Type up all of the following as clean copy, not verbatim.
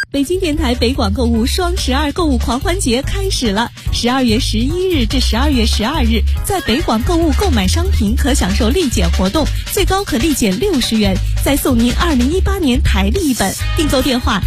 北京电台北广购物双12购物狂欢节开始了，12月11日至12月12日，在北广购物购买商品可享受立减活动，最高可立减60元，再送您2018年台历一本。订购电话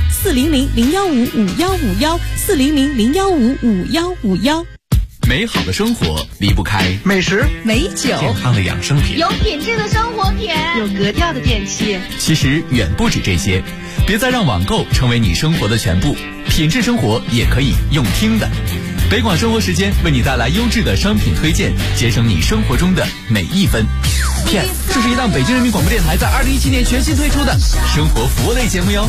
400-015-5151，400-015-5151。 美好的生活离不开美食、 美酒、 健康的养生品， 有品质的生活品， 有格调的电器。 其实远不止这些，别再让网购成为你生活的全部，品质生活也可以用听的。北广生活时间为你带来优质的商品推荐，节省你生活中的每一分。Yes， 这是一档北京人民广播电台在2017年全新推出的生活服务类节目哟。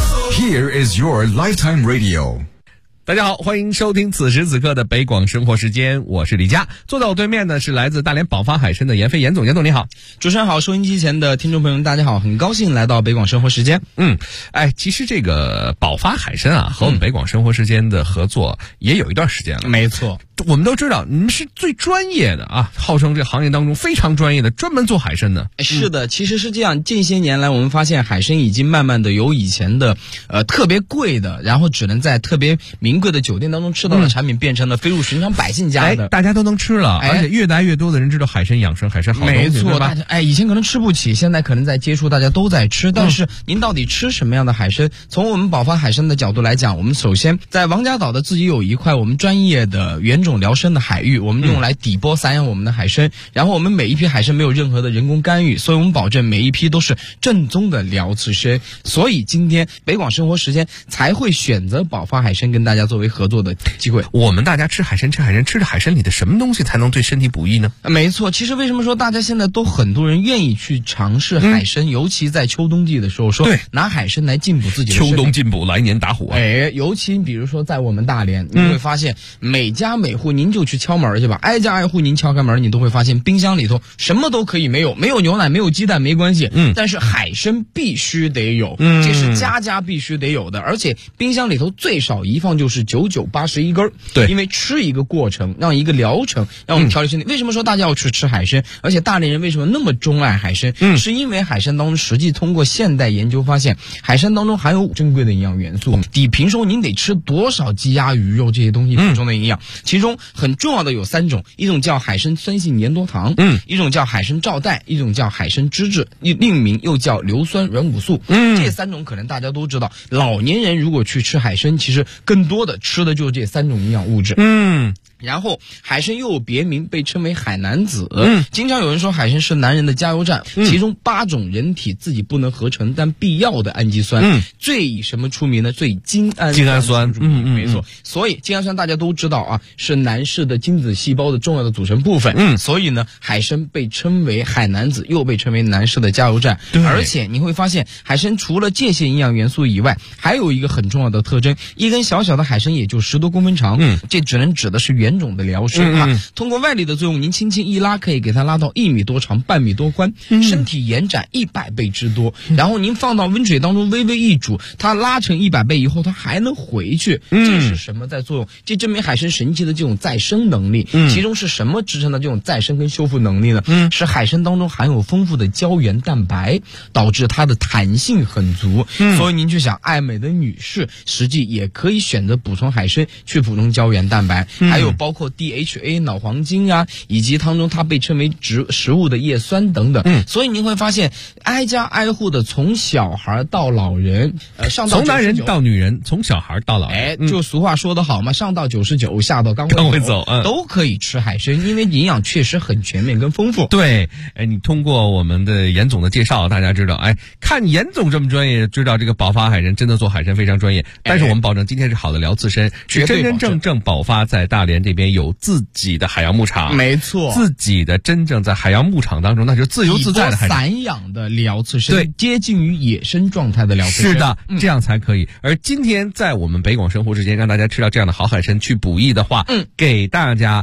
Here is your lifetime radio。 大家好，欢迎收听此时此刻的北广生活时间，我是李佳。坐在我对面呢是来自大连宝发海参的严飞严总，严总你好。 主持人好，收音机前的听众朋友们大家好，很高兴来到北广生活时间。 其实这个宝发海参啊和我们北广生活时间的合作也有一段时间了。 没错， 我们都知道你们是最专业的啊，号称这行业当中非常专业的，专门做海参的。 是的，其实是这样，近些年来我们发现海参已经慢慢的由以前的特别贵的，然后只能在特别名贵的酒店当中吃到的产品，变成了飞入寻常百姓家的， 大家都能吃了，而且越来越多的人知道海参养生，海参好东西。 没错， 大家以前可能吃不起，现在可能在接触，大家都在吃。但是您到底吃什么样的海参？从我们宝发海参的角度来讲，我们首先在王家岛的自己有一块我们专业的原种疗生的海域，我们用来底波散养我们的海参，然后我们每一批海参没有任何的人工干预，所以我们保证每一批都是正宗的辽刺参。所以今天北广生活时间才会选择宝发海参跟大家作为合作的机会。 我们大家吃海参吃着海参里的什么东西才能对身体补益呢？ 没错，其实为什么说大家现在都很多人愿意去尝试海参，尤其在秋冬季的时候，说拿海参来进补自己的身体。 秋冬进补，来年打虎啊！ 尤其比如说在我们大连，你会发现每家每户，您就去敲门去吧，挨家挨户您敲开门，你都会发现冰箱里头什么都可以没有牛奶没有鸡蛋没关系，但是海参必须得有，这是家家必须得有的，而且冰箱里头最少一放就是9981根。 对， 因为吃一个过程，让一个疗程，让我们调理身体。为什么说大家要去吃海参？而且大连人为什么那么钟爱海参？是因为海参当中实际通过现代研究发现，海参当中含有珍贵的营养元素，比平时您得吃多少鸡鸭鱼肉这些东西补充的营养。其中很重要的有3种，一种叫海参酸性粘多糖，一种叫海参皂带，一种叫海参脂质，另名又叫硫酸软骨素。这3种可能大家都知道，老年人如果去吃海参，其实更多的吃的就是这3种营养物质。然后海参又有别名，被称为海南子。经常有人说海参是男人的加油站，其中8种人体自己不能合成但必要的氨基酸，最以什么出名呢？最以精氨酸出名。没错，所以精氨酸大家都知道啊，是男士的精子细胞的重要的组成部分。所以呢，海参被称为海南子，又被称为男士的加油站。而且你会发现，海参除了这些营养元素以外，还有一个很重要的特征，一根小小的海参也就10多公分长，这只能指的是原种的辽参通过外力的作用，您轻轻一拉，可以给它拉到1米多长，半米多宽，身体延展100倍之多。然后您放到温水当中微微一煮，它拉成100倍以后，它还能回去。这是什么在作用？这证明海参神奇的这种再生能力。其中是什么支撑的这种再生跟修复能力呢？是海参当中含有丰富的胶原蛋白，导致它的弹性很足。所以您去想，爱美的女士实际也可以选择补充海参去补充胶原蛋白，还有包括DHA 脑黄金啊，以及当中它被称为食物的叶酸等等。所以您会发现，挨家挨户的从小孩到老人，上到从男人到女人，从小孩到老人， 就俗话说得好嘛，上到99，下到刚会走，都可以吃海参，因为营养确实很全面跟丰富。 对，你通过我们的严总的介绍，大家知道，看严总这么专业，知道这个宝发海参真的做海参非常专业。但是我们保证今天是好的辽刺参，是真正宝发在大连这边有自己的海洋牧场， 没错， 自己的真正在海洋牧场当中，那就是自由自在的海参， 散养的辽刺参，对，接近于野生状态的辽刺参， 是的，这样才可以。而今天在我们北广生活之间，让大家吃到这样的好海参去补益的话，给大家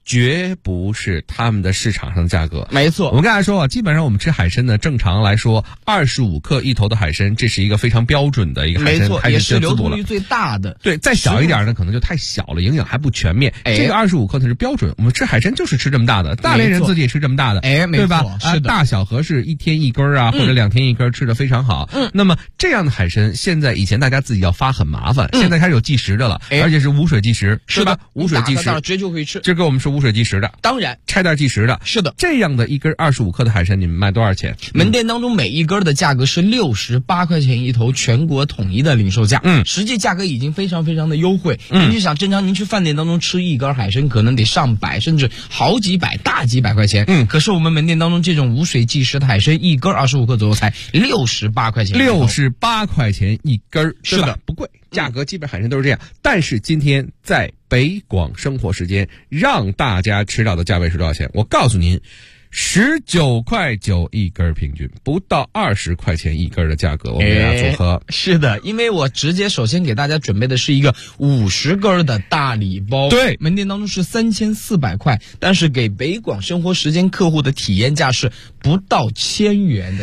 绝不是他们的市场上的价格。 没错， 我们刚才说啊，基本上我们吃海参呢，正常来说25克一头的海参，这是一个非常标准的一个海参， 没错，也是流通率最大的。 对，再小一点呢，可能就太小了，营养还不全面。这个25克它是标准，我们吃海参就是吃这么大的，大连人自己也吃这么大的，对吧？ 是的， 大小合适，1天1根啊，或者2天1根，吃的非常好。那么这样的海参，现在以前大家自己要发很麻烦，现在开始有计时的了，而且是无水计时，是吧？无水计时， 直接就可以吃。 这个我们是无水计时的， 当然拆袋计时的， 是的。 这样的一根25克的海参，你们卖多少钱？ 门店当中每一根的价格是68块钱一头，全国统一的零售价。实际价格已经非常非常的优惠。您就想，正常您去饭店当中吃一根海参，可能得上百，甚至好几百、大几百块钱。可是我们门店当中这种无水计时的海参，一根25克左右才68块钱。 68块钱一根，是的，不贵。价格基本海参都是这样，但是今天在北广生活时间让大家吃到的价位是多少钱？我告诉您，19.9块一根，平均不到20块钱一根的价格，我们给大家组合。 是的，因为我直接首先给大家准备的是一个50根的大礼包， 对， 门店当中是3400块，但是给北广生活时间客户的体验价是不到1000元的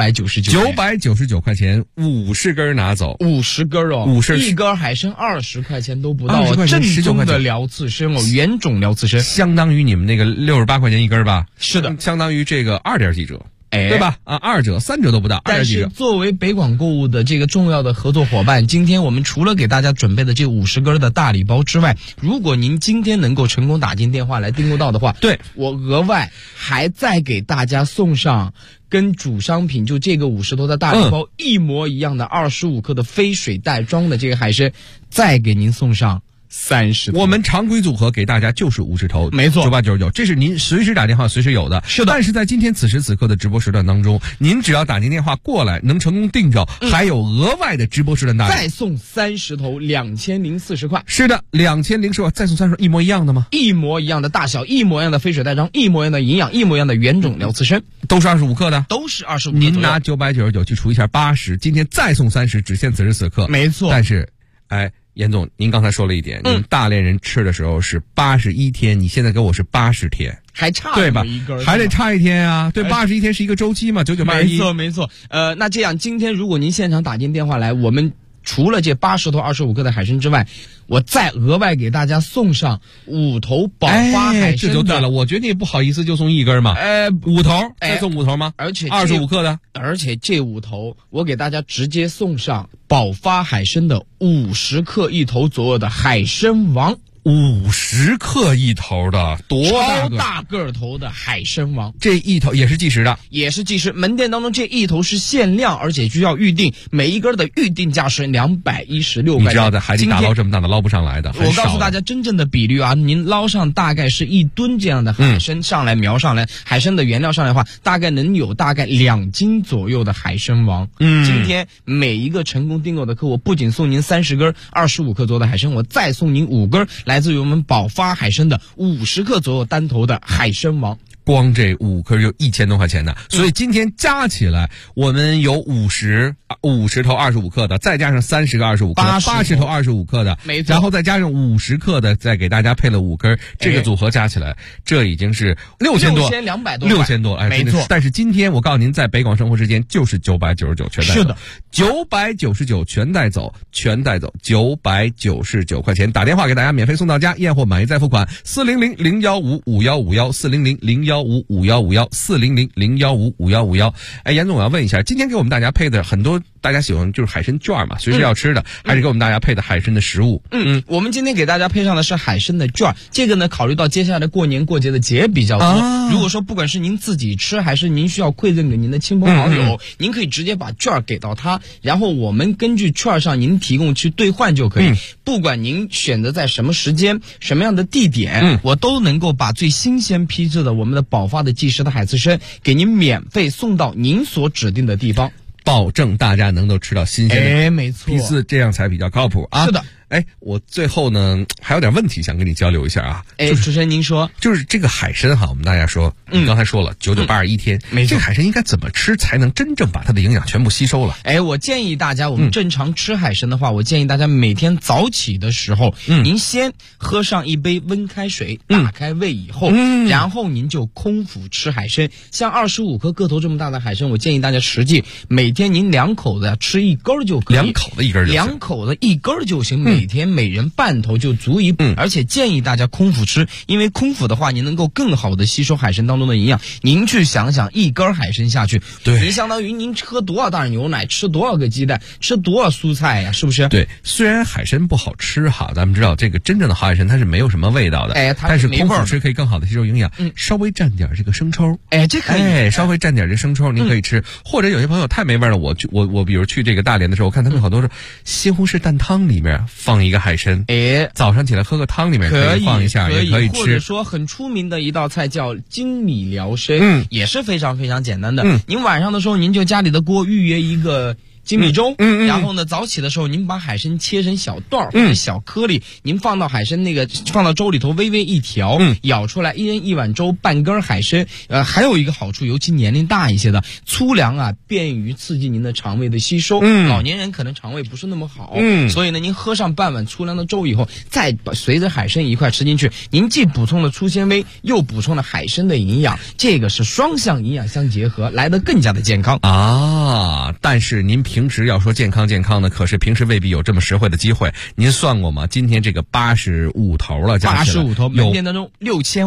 999 块钱，50根拿走 ，50根哦，50一根海参20块钱都不到哦，正宗的辽刺参哦，原种辽刺参， 相当于你们那个68块钱一根吧？ 是的。 相当于这个2点几折，对吧？啊，2折、3折都不到，2点几折。 但是作为北广购物的这个重要的合作伙伴，今天我们除了给大家准备的这50根的大礼包之外，如果您今天能够成功打进电话来订购到的话， 对， 我额外还再给大家送上跟主商品就这个50头的大礼包一模一样的25克的非水袋装的这个海参，再给您送上30头。 我们常规组合给大家就是50头， 没错 ，9899，这是您随时打电话随时有的。 是的， 但是在今天此时此刻的直播时段当中，您只要打进电话过来，能成功订着，还有额外的直播时段大礼， 再送30头，2040块。 是的，2040块，再送30头，一模一样的吗？ 一模一样的大小，一模一样的非水袋装，一模一样的营养，一模一样的原种辽刺参， 都是25克的， 都是25克。 您拿999去除一下80，今天再送30，只限此时此刻。 没错。 但是，严总，您刚才说了一点，您大连人吃的时候是81天，你现在给我是80天， 还差对吧？还得差1天啊，对，81天是一个周期嘛，9981。 没错。那这样，今天如果您现场打进电话来，我们除了这80头25克的海参之外，我再额外给大家送上5头宝发海参， 这就对了。我觉得你也不好意思就送1根嘛，5头，再送5头吗？ 而且 25克的， 而且这5头我给大家直接送上宝发海参的50克一头左右的海参王。 50克一头的，多大个头的海参王， 这一头也是计时的， 也是计时。门店当中这一头是限量，而且需要预定，每一根的预定价是216块钱。 你知道在海底打捞这么大的捞不上来的， 我告诉大家真正的比率啊，您捞上大概是1吨这样的海参上来苗上来，海参的原料上来的话，大概能有大概2斤左右的海参王。今天每一个成功订购的客户，不仅送您30根25克左右的海参，我再送您5根来自于我们宝发海参的50克左右单头的海参王。 光这5颗就1000多块钱的，所以今天加起来，我们有50头25克的，再加上30个25克，80头25克的， 没错， 然后再加上50克的，再给大家配了5根，这个组合加起来，这已经是6200多，6000多， 没错。 但是今天我告诉您，在北广生活时间就是999全带走， 是的 ，999全带走，999块钱，打电话给大家免费送到家，验货满意再付款，400-015-5151，400-015-5151，400-015-5151。严总，我要问一下，今天给我们大家配的很多，大家喜欢就是海参券嘛，随时要吃的，还是给我们大家配的海参的食物？ 我们今天给大家配上的是海参的券，这个呢，考虑到接下来过年过节的节比较多，如果说不管是您自己吃，还是您需要馈赠给您的亲朋好友，您可以直接把券给到他，然后我们根据券上您提供去兑换就可以。不管您选择在什么时间、什么样的地点，我都能够把最新鲜批次的我们的宝发的计时的海刺参给您免费送到您所指定的地方， 保证大家能够吃到新鲜的没错， 批次，这样才比较靠谱啊。 是的。 我最后呢还有点问题想跟你交流一下啊。 主持人您说， 就是这个海参哈，我们大家说，刚才说了9982天， 没错， 这个海参应该怎么吃才能真正把它的营养全部吸收了？ 我建议大家，我们正常吃海参的话，我建议大家每天早起的时候，您先喝上一杯温开水，打开胃以后，然后您就空腹吃海参。像25颗个头这么大的海参，我建议大家实际每天您2口子吃1根就可以， 2口子1根就行 ，2口子1根就行，每天每人半头就足以。而且建议大家空腹吃，因为空腹的话，您能够更好的吸收海参当中的营养。您去想想，1根海参下去， 对， 您相当于您喝多少袋牛奶，吃多少个鸡蛋，吃多少蔬菜呀，是不是？ 对，虽然海参不好吃哈，咱们知道这个真正的好海参它是没有什么味道的，但是空腹吃可以更好的吸收营养。稍微蘸点这个生抽， 这可以， 稍微蘸点这生抽，您可以吃。或者有些朋友太没味了，我比如去这个大连的时候，我看他们好多是西红柿蛋汤里面放一个海参，早上起来喝个汤里面可以放一下，也可以吃。 或者说很出名的一道菜叫精米辽参，也是非常非常简单的。您晚上的时候，您就家里的锅预约一个精米粥，然后呢，早起的时候您把海参切成小段或者小颗粒，您放到放到粥里头微微一调，舀出来，1人1碗粥，半根海参。还有一个好处，尤其年龄大一些的，粗粮啊，便于刺激您的肠胃的吸收。老年人可能肠胃不是那么好，所以呢，您喝上半碗粗粮的粥以后，再随着海参一块吃进去，您既补充了粗纤维，又补充了海参的营养，这个是双向营养相结合，来得更加的健康啊。但是您平时要说健康的，可是平时未必有这么实惠的机会。您算过吗？今天这个85头了，加起来 85头，门店当中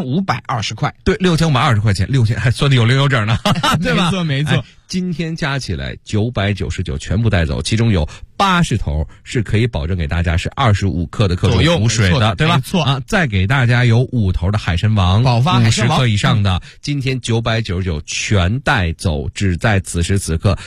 6520块。 对，6520块钱，6000还算的有零有整呢，对吧？ 没错。 今天加起来999全部带走，其中有80头是可以保证给大家是25克的克重补水的，对吧？ 没错啊，再给大家有5头的海参王， 宝发海参王 50克以上的，今天999全带走，只在此时此刻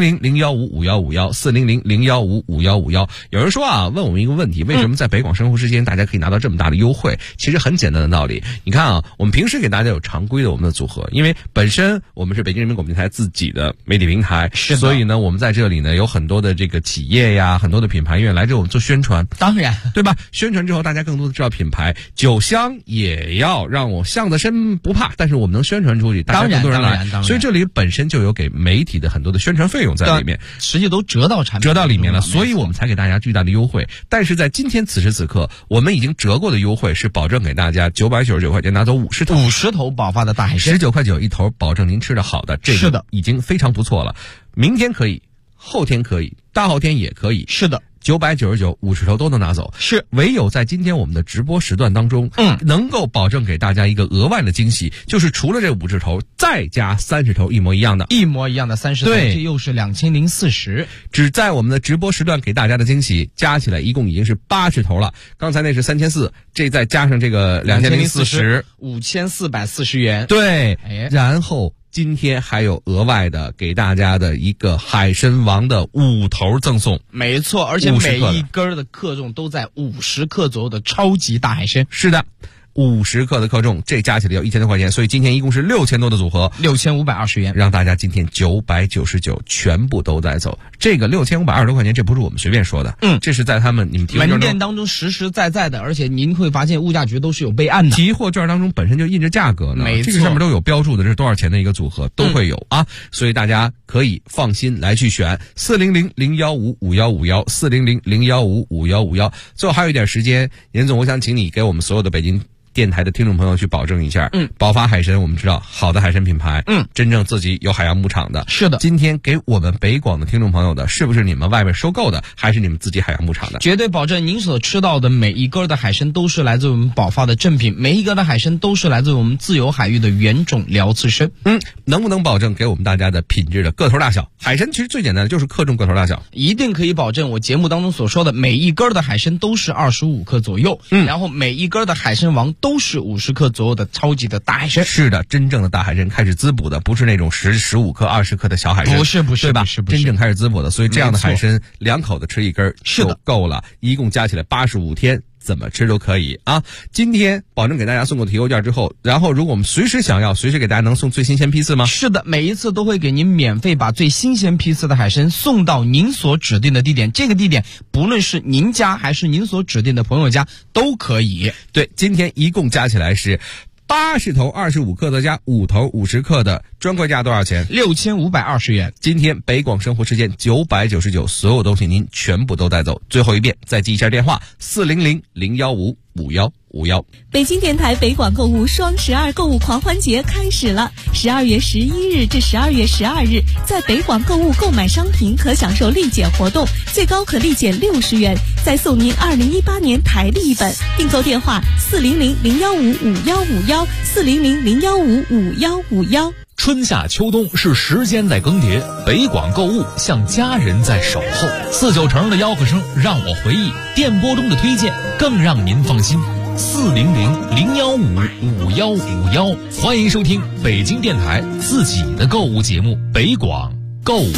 ，400-015-5151，400-015-5151。有人说啊，问我们一个问题，为什么在北广生活时间大家可以拿到这么大的优惠？其实很简单的道理，你看啊，我们平时给大家有常规的我们的组合，因为本身我们是北京人民广播电台自己的媒体平台，所以呢，我们在这里呢有很多的这个企业呀，很多的品牌愿意来这我们做宣传， 当然， 对吧？宣传之后，大家更多的知道品牌，酒香也要让我巷子深不怕，但是我们能宣传出去，大家更多人来，所以这里本身就有给媒体的很多的宣传费用在里面， 实际都折到里面了，所以我们才给大家巨大的优惠。但是在今天此时此刻，我们已经折过的优惠是保证给大家999块钱拿走50头宝发的大海参 ，19块9一头，保证您吃的好的，这个已经非常不错了。明天可以，后天可以，大后天也可以。 是的 ，999 50头都能拿走， 是唯有在今天我们的直播时段当中，能够保证给大家一个额外的惊喜，就是除了这50头，再加30头一模一样的 30头， 对， 这又是2040， 只在我们的直播时段给大家的惊喜，加起来一共已经是80头了。刚才那是3400，这再加上这个 2040，5440元， 对，然后今天还有额外的给大家的一个海参王的5头赠送， 没错，而且每一根的克重都在50克左右的超级大海参。 是的，50克的克重，这加起来要1000多块钱，所以今天一共是6000多的组合 ，6520元， 让大家今天999全部都带走。这个6520多块钱，这不是我们随便说的，这是在你们提货券门店当中实实在在的，而且您会发现物价局都是有备案的， 提货券当中本身就印着价格呢， 没错， 这个上面都有标注的，这是多少钱的一个组合都会有啊，所以大家可以放心来去选400-015-5151，400-015-5151。最后还有一点时间，严总，我想请你给我们所有的北京电台的听众朋友去保证一下，宝发海参我们知道好的海参品牌，真正自己有海洋牧场的， 是的， 今天给我们北广的听众朋友的，是不是你们外面收购的，还是你们自己海洋牧场的？ 绝对保证您所吃到的每一根的海参都是来自我们宝发的正品，每一根的海参都是来自我们自由海域的原种辽刺参。 能不能保证给我们大家的品质的个头大小？海参其实最简单的就是克重个头大小， 一定可以保证我节目当中所说的每一根的海参都是25克左右，然后每一根的海参王都是50克左右的超级的大海参。 是的，真正的大海参开始滋补的，不是那种15克、20克的小海参， 不是， 对吧？真正开始滋补的，所以这样的海参2口子吃1根就够了，一共加起来85天。 怎么吃都可以啊。今天保证给大家送过提邮件之后，然后如果我们随时想要，随时给大家能送最新鲜批次吗？ 是的，每一次都会给您免费把最新鲜批次的海参送到您所指定的地点，这个地点不论是您家还是您所指定的朋友家都可以。 对，今天一共加起来是80头25克的加5头50克的，专柜价多少钱 ？6520元。 今天北广生活时间999，所有东西您全部都带走。最后一遍，再记一下电话：400-015-5151。 北京电台北广购物双12购物狂欢节开始了，12月11日至12月12日，在北广购物购买商品可享受立减活动，最高可立减60元，再送您2018年台历一本。订购电话：400-015-5151，400-015-5151。 春夏秋冬是时间在更迭，北广购物像家人在守候。490的吆喝声让我回忆，电波中的推荐更让您放心。400-015-5151，欢迎收听北京电台自己的购物节目《北广购物》。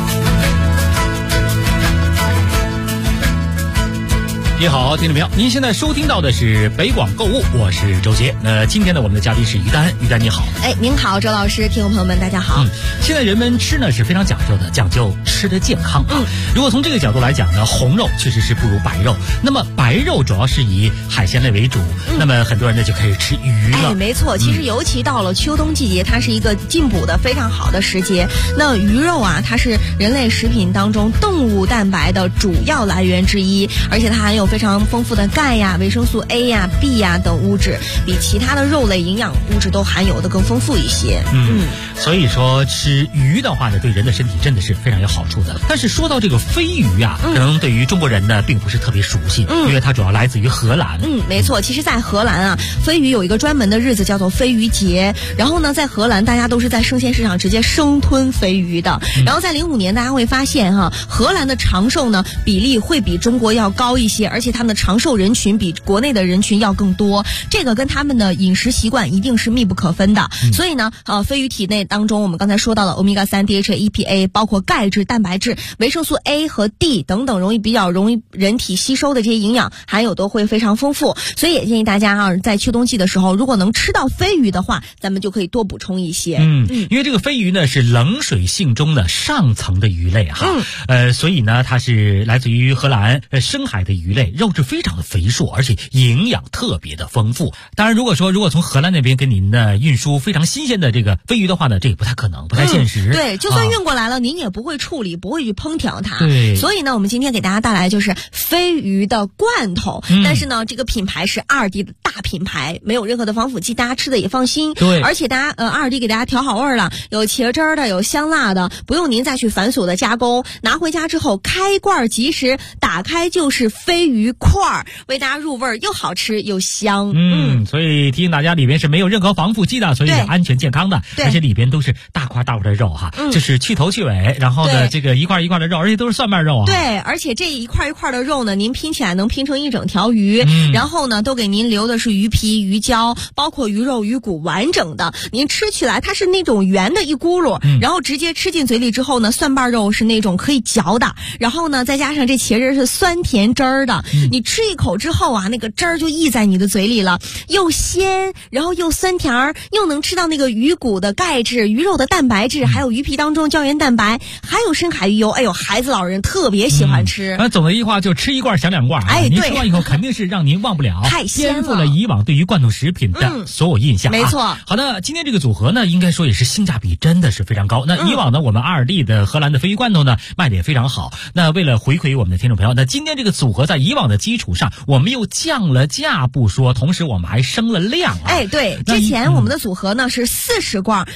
你好，听众朋友，您现在收听到的是北广购物，我是周杰。今天呢，我们的嘉宾是于丹，于丹你好。 您好，周老师，听众朋友们，大家好。 现在人们吃呢是非常讲究的，讲究吃的健康。如果从这个角度来讲呢，红肉确实是不如白肉。那么白肉主要是以海鲜类为主，那么很多人呢就开始吃鱼了。 没错，其实尤其到了秋冬季节，它是一个进补的非常好的时节。那鱼肉啊，它是人类食品当中动物蛋白的主要来源之一，而且它含有非常丰富的钙呀、维生素 A 呀、B 呀等物质，比其他的肉类营养物质都含有的更丰富一些。 所以说吃鱼的话呢，对人的身体真的是非常有好处的。但是说到这个飞鱼啊，可能对于中国人呢并不是特别熟悉，因为它主要来自于荷兰。 没错，其实在荷兰啊，飞鱼有一个专门的日子叫做飞鱼节。然后呢，在荷兰大家都是在生鲜市场直接生吞飞鱼的。然后在05年大家会发现荷兰的长寿呢比例会比中国要高一些，而且他们的长寿人群比国内的人群要更多，这个跟他们的饮食习惯一定是密不可分的。所以呢，飞鱼体内当中我们刚才说到了欧米伽3、DHA、EPA， 包括钙质、蛋白质、维生素 A 和 D 等等比较容易人体吸收的这些营养含有都会非常丰富。所以也建议大家在秋冬季的时候，如果能吃到飞鱼的话，咱们就可以多补充一些。 因为这个飞鱼呢是冷水性中的上层的鱼类所以呢它是来自于荷兰深海的鱼类，肉质非常的肥硕，而且营养特别的丰富。当然如果从荷兰那边跟您的运输非常新鲜的这个飞鱼的话呢，这也不太可能，不太现实。 对，就算运过来了，您也不会处理，不会去烹调它。 对， 所以呢，我们今天给大家带来就是飞鱼的罐头，但是呢，这个品牌是2D的大品牌，没有任何的防腐剂，大家吃的也放心。 对， 而且大家2D 给大家调好味了，有茄汁儿的，有香辣的，不用您再去繁琐的加工。拿回家之后开罐即食，打开就是飞鱼块，为大家入味又好吃又香。 所以提醒大家，里边是没有任何防腐剂的，所以是安全健康的，而且里边都是大块大块的肉就是去头去尾，然后呢这个一块一块的肉，而且都是蒜瓣肉对，而且这一块一块的肉呢，您拼起来能拼成一整条鱼，然后呢都给您留的是鱼皮、鱼胶，包括鱼肉、鱼骨完整的，您吃起来它是那种圆的一咕噜，然后直接吃进嘴里之后呢，蒜瓣肉是那种可以嚼的，然后呢再加上这茄汁是酸甜汁儿的，你吃一口之后那个汁儿就溢在你的嘴里了，又鲜，然后又酸甜，又能吃到那个鱼骨的钙质、鱼肉的蛋白质，还有鱼皮当中胶原蛋白，还有深海鱼油。孩子老人特别喜欢吃。 总的一句话就吃一罐想2罐。您吃完以后肯定是让您忘不了， 太鲜了， 颠覆了以往对于罐头食品的所有印象。 没错。 好的，今天这个组合呢，应该说也是性价比真的是非常高。那以往呢，我们2D的荷兰的飞鱼罐头呢卖的也非常好。那为了回馈我们的听众朋友，那今天这个组合在以往的基础上，我们又降了价不说，同时我们还升了量对，之前我们的组合呢是40罐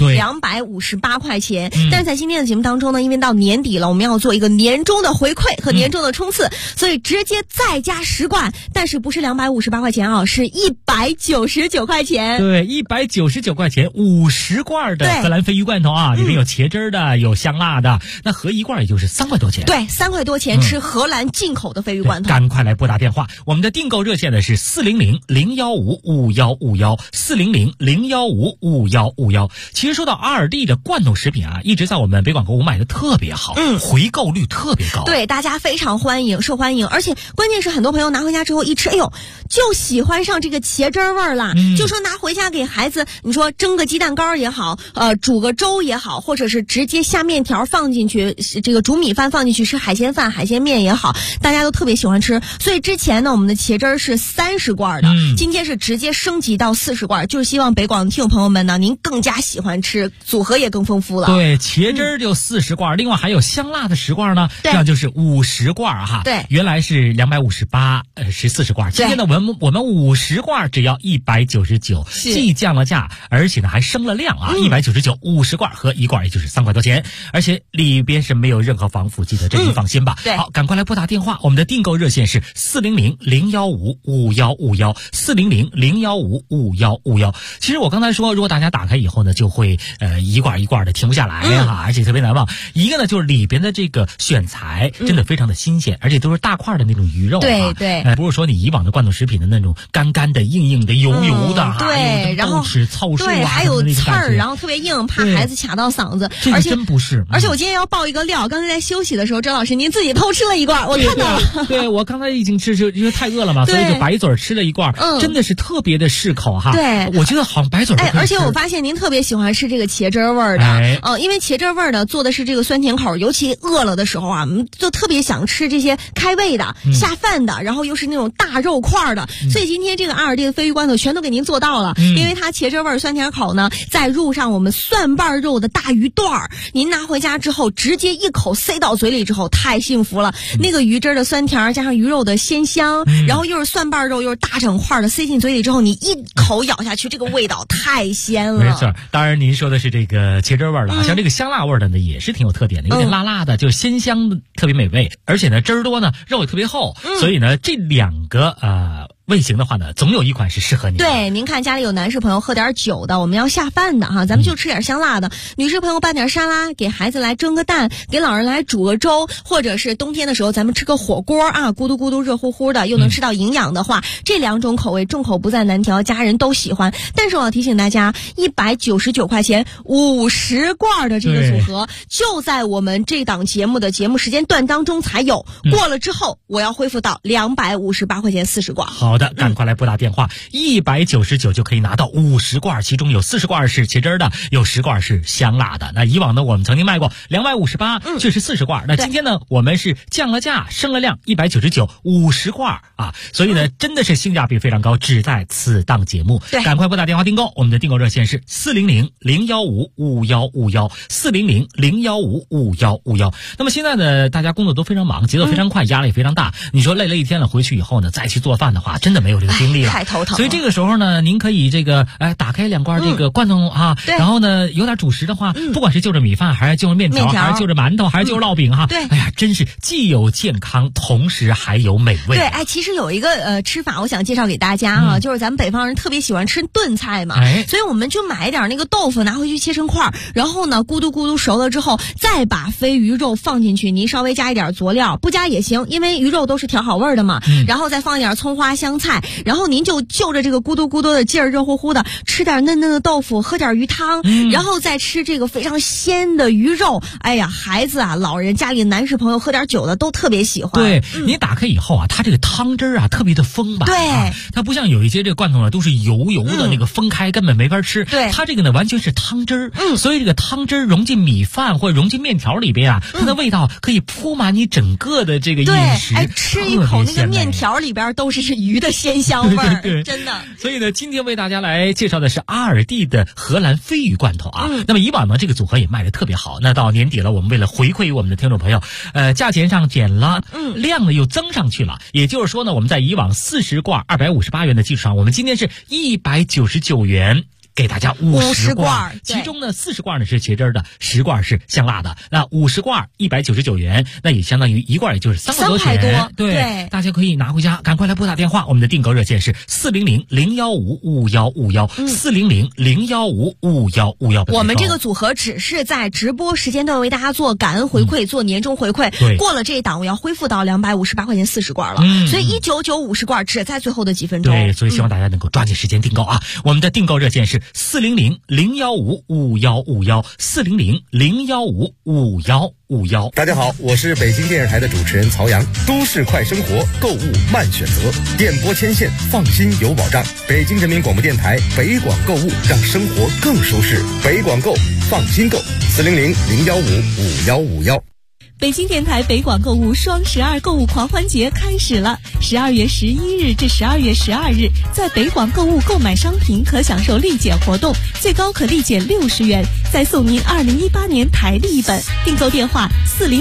，258块钱。但是在今天的节目当中呢，因为到年底了，我们要做一个年终的回馈和年终的冲刺，所以直接再加10罐，但是不是258块钱是199块钱。 对，199块钱50罐的荷兰飞鱼罐头里面有茄汁的，有香辣的，那合一罐也就是3块多钱。 对，3块多钱吃荷兰进口的飞鱼罐头。 赶快来拨打电话，我们的订购热线呢是400-015-5151，400-015-5151。其实说到阿尔蒂的罐头食品啊，一直在我们北广购物卖的特别好，回购率特别高。 对，大家非常受欢迎，而且关键是很多朋友拿回家之后一吃，哎呦，就喜欢上这个茄汁味儿了。就说拿回家给孩子，你说蒸个鸡蛋糕也好，煮个粥也好，或者是直接下面条放进去，这个煮米饭放进去吃海鲜饭、海鲜面也好，大家都特别喜欢吃。所以之前呢，我们的茄汁是30罐的，今天是直接升级到40罐，就是希望北广的听众朋友们呢，您更加喜欢吃，组合也更丰富了。 对，茄汁就40罐，另外还有香辣的10罐呢，这样就是50罐哈。 对， 原来是258，是40罐，今天呢我们50罐只要199，既降了价，而且呢还升了量啊，199，50罐和1罐也就是3块多钱，而且里边是没有任何防腐剂的，这您放心吧。 对， 好，赶快来拨打电话，我们的订购热线是400-015-5151，400-015-5151。其实我刚才说，如果大家打开以后呢，就会一罐一罐的停不下来哈，而且特别难忘。一个呢就是里边的这个选材真的非常的新鲜，而且都是大块的那种鱼肉。 对对， 不是说你以往的罐头食品的那种干干的、硬硬的、油油的哈， 对，然后吃糙树啊， 对，还有刺儿，然后特别硬，怕孩子卡到嗓子。 而且真不是。 而且我今天要爆一个料，刚才在休息的时候，周老师您自己偷吃了一罐，我看到了。 对，我刚才已经吃，因为太饿了嘛，所以就白嘴吃了一罐，真的是特别的适口哈。 对， 我觉得好像白嘴。 而且我发现您特别喜欢吃这个茄汁味儿的，因为茄汁味儿的做的是这个酸甜口，尤其饿了的时候啊，就特别想吃这些开胃的、下饭的，然后又是那种大肉块的，所以今天这个阿尔蒂的鲱鱼罐头全都给您做到了，因为它茄汁味儿、酸甜口呢，再入上我们蒜瓣肉的大鱼段儿，您拿回家之后直接一口塞到嘴里之后，太幸福了。那个鱼汁的酸甜加上鱼肉的鲜香，然后又是蒜瓣肉又是大整块的，塞进嘴里之后，你一口咬下去，这个味道太鲜了。 没错，当然您说的是这个茄汁味儿的，像这个香辣味儿的呢，也是挺有特点的，有点辣辣的，就是鲜香的，特别美味，而且呢汁儿多呢，肉也特别厚，所以呢这两个味型的话呢，总有一款是适合你的。 对，您看家里有男士朋友喝点酒的，我们要下饭的哈，咱们就吃点香辣的。女士朋友拌点沙拉，给孩子来蒸个蛋，给老人来煮个粥，或者是冬天的时候咱们吃个火锅啊，咕嘟咕嘟热乎乎的，又能吃到营养的话，这2种口味众口不在难调，家人都喜欢。但是我要提醒大家，199块钱50罐的这个组合，就在我们这档节目的节目时间段当中才有，过了之后我要恢复到258块钱40罐。 好的，赶快来拨打电话，199就可以拿到50罐，其中有40罐是茄汁的，有10罐是香辣的。那以往呢，我们曾经卖过258，这是40罐。那今天呢，我们是降了价，升了量，199 50罐啊，所以呢，真的是性价比非常高，只在此档节目。赶快拨打电话订购，我们的订购热线是400-015-5151，400-015-5151。那么现在呢，大家工作都非常忙，节奏非常快，压力非常大。你说累了一天了，回去以后呢，再去做饭的话，真的没有这个精力了， 太头疼了。 所以这个时候呢，您可以打开2罐这个罐头啊，然后呢有点主食的话，不管是就着米饭，还是就着面条，还是就着馒头，还是就着烙饼哈， 对， 哎呀，真是既有健康，同时还有美味。 对，其实有一个吃法，我想介绍给大家哈，就是咱们北方人特别喜欢吃炖菜嘛，所以我们就买一点那个豆腐，拿回去切成块，然后呢咕嘟咕嘟熟了之后，再把鲱鱼肉放进去，您稍微加一点佐料，不加也行，因为鱼肉都是调好味儿的嘛，然后再放一点葱花香菜，然后您就着这个咕嘟咕嘟的劲儿，热乎乎的，吃点嫩嫩的豆腐，喝点鱼汤，然后再吃这个非常鲜的鱼肉。哎呀，孩子啊，老人，家里男士朋友喝点酒的都特别喜欢。 对，你打开以后啊，它这个汤汁啊特别的丰吧？ 对， 它不像有一些这个罐头呢都是油的，那个分开根本没法吃。 对， 它这个呢完全是汤汁儿，所以这个汤汁融进米饭或者融进面条里边啊，它的味道可以铺满你整个的这个饮食。 吃一口那个面条里边都是鱼的鲜香味儿， 对， 真的。 所以呢，今天为大家来介绍的是阿尔蒂的荷兰鲱鱼罐头啊。那么以往呢，这个组合也卖得特别好。那到年底了，我们为了回馈于我们的听众朋友，价钱上减了，量呢又增上去了。也就是说呢，我们在以往40罐258元的基础上，我们今天是199元。给大家50罐，其中呢40罐呢是茄汁的，10罐是香辣的。那50罐199元，那也相当于1罐也就是3块多钱。对，大家可以拿回家，赶快来拨打电话，我们的订购热线是400-015-5151，400-015-5151。 我们这个组合只是在直播时间段为大家做感恩回馈，做年终回馈。过了这一档，我要恢复到258块钱40罐了。所以199 50罐只在最后的几分钟。 对，所以希望大家能够抓紧时间订购啊！我们的订购热线是 400-015-5151，400-015-5151。 大家好，我是北京电视台的主持人曹阳。都市快生活，购物慢选择，电波牵线，放心有保障。北京人民广播电台北广购物，让生活更舒适。北广购，放心购，400-015-5151。 北京电台北广购物双12购物狂欢节开始了，12月11日至12月12日，在北广购物购买商品可享受立减活动，最高可立减60元，再送您2018年台历一本。订购电话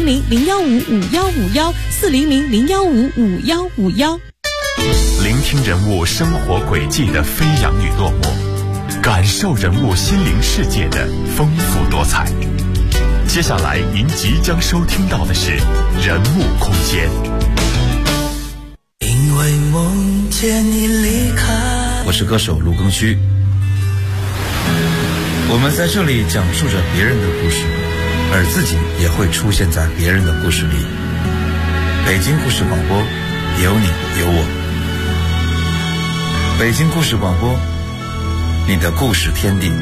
400-015-5151，400-015-5151。 聆听人物生活轨迹的飞扬与落寞，感受人物心灵世界的丰富多彩。接下来您即将收听到的是人物空间。 因为梦见你离开。我是歌手卢庚戌。我们在这里讲述着别人的故事，而自己也会出现在别人的故事里。北京故事广播，有你有我。北京故事广播，你的故事天地。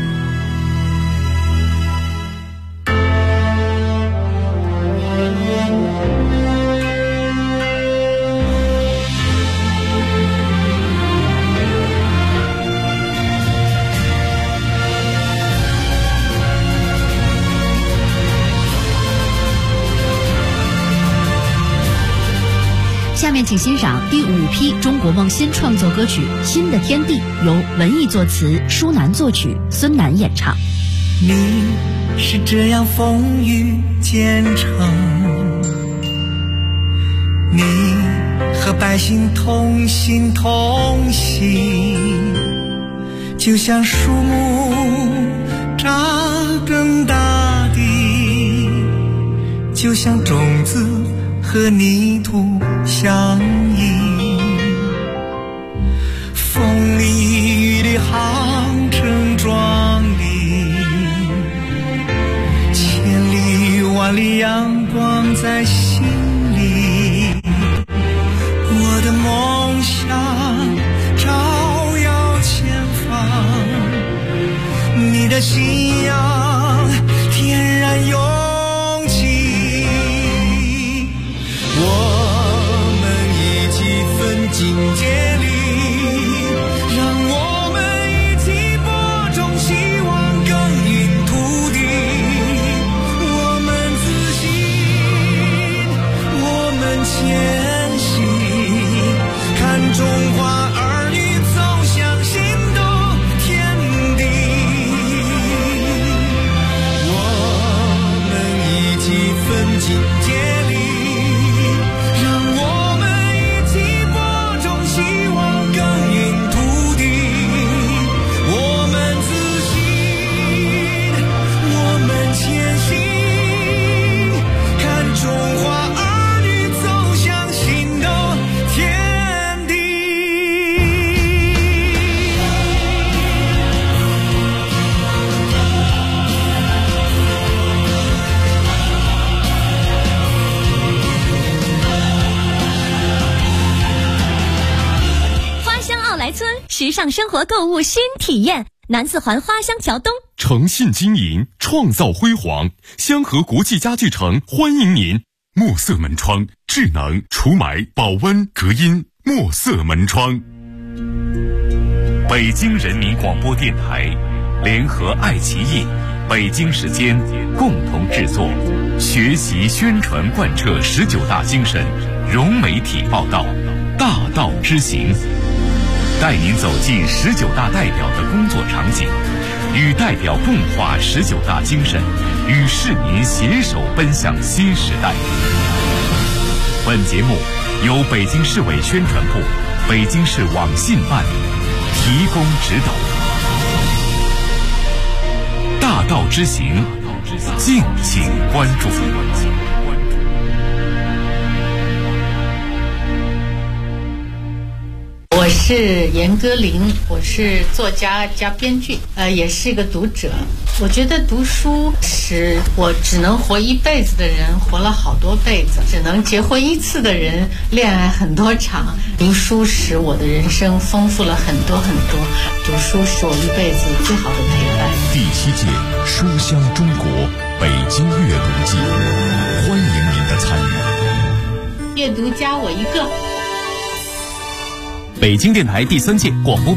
下面请欣赏第5批中国梦新创作歌曲《新的天地》，由文艺作词，舒楠作曲，孙楠演唱。 你是这样风雨兼程，你和百姓同心同行，就像树木扎根大地，就像种子和泥土相依，风里雨里航程壮丽，千里万里阳光在心里，我的梦想照耀前方，你的信仰天然永境界里，让我们一起播种希望，耕耘土地。我们自信，我们前行，看中华儿女走向新的天地。我们一起奋进接力，让我们希望耕耘土地，我们自信，我们前行，看中华儿女走向新的天地。 来村时尚生活购物新体验，南四环花乡桥东， 诚信经营，创造辉煌。香河国际家具城欢迎您。墨色门窗，智能除霾、保温、隔音。墨色门窗。北京人民广播电台联合爱奇艺、北京时间共同制作，学习宣传贯彻19大精神，融媒体报道，大道之行。带您走进19大代表的工作场景，与代表共话19大精神，与市民携手奔向新时代。本节目由北京市委宣传部、北京市网信办提供指导。大道之行，敬请关注。 我是严歌苓，我是作家加编剧，也是一个读者。 我觉得读书使我只能活一辈子的人活了好多辈子，只能结婚一次的人恋爱很多场。读书使我的人生丰富了很多很多，读书是我一辈子最好的陪伴。 第7届书香中国北京阅读季，欢迎您的参与。 阅读加我一个。 北京电台第3届广播